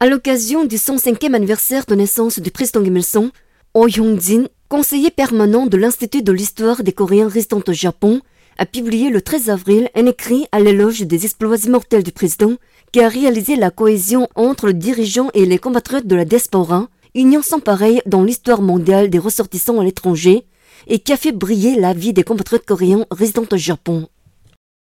À l'occasion du 105e anniversaire de naissance du président Kim Il-sung, Oh Hyung-jin, conseiller permanent de l'Institut de l'histoire des Coréens résidant au Japon, a publié le 13 avril un écrit à l'éloge des exploits immortels du président qui a réalisé la cohésion entre le dirigeant et les compatriotes de la diaspora, union sans pareille dans l'histoire mondiale des ressortissants à l'étranger, et qui a fait briller la vie des compatriotes coréens résidant au Japon.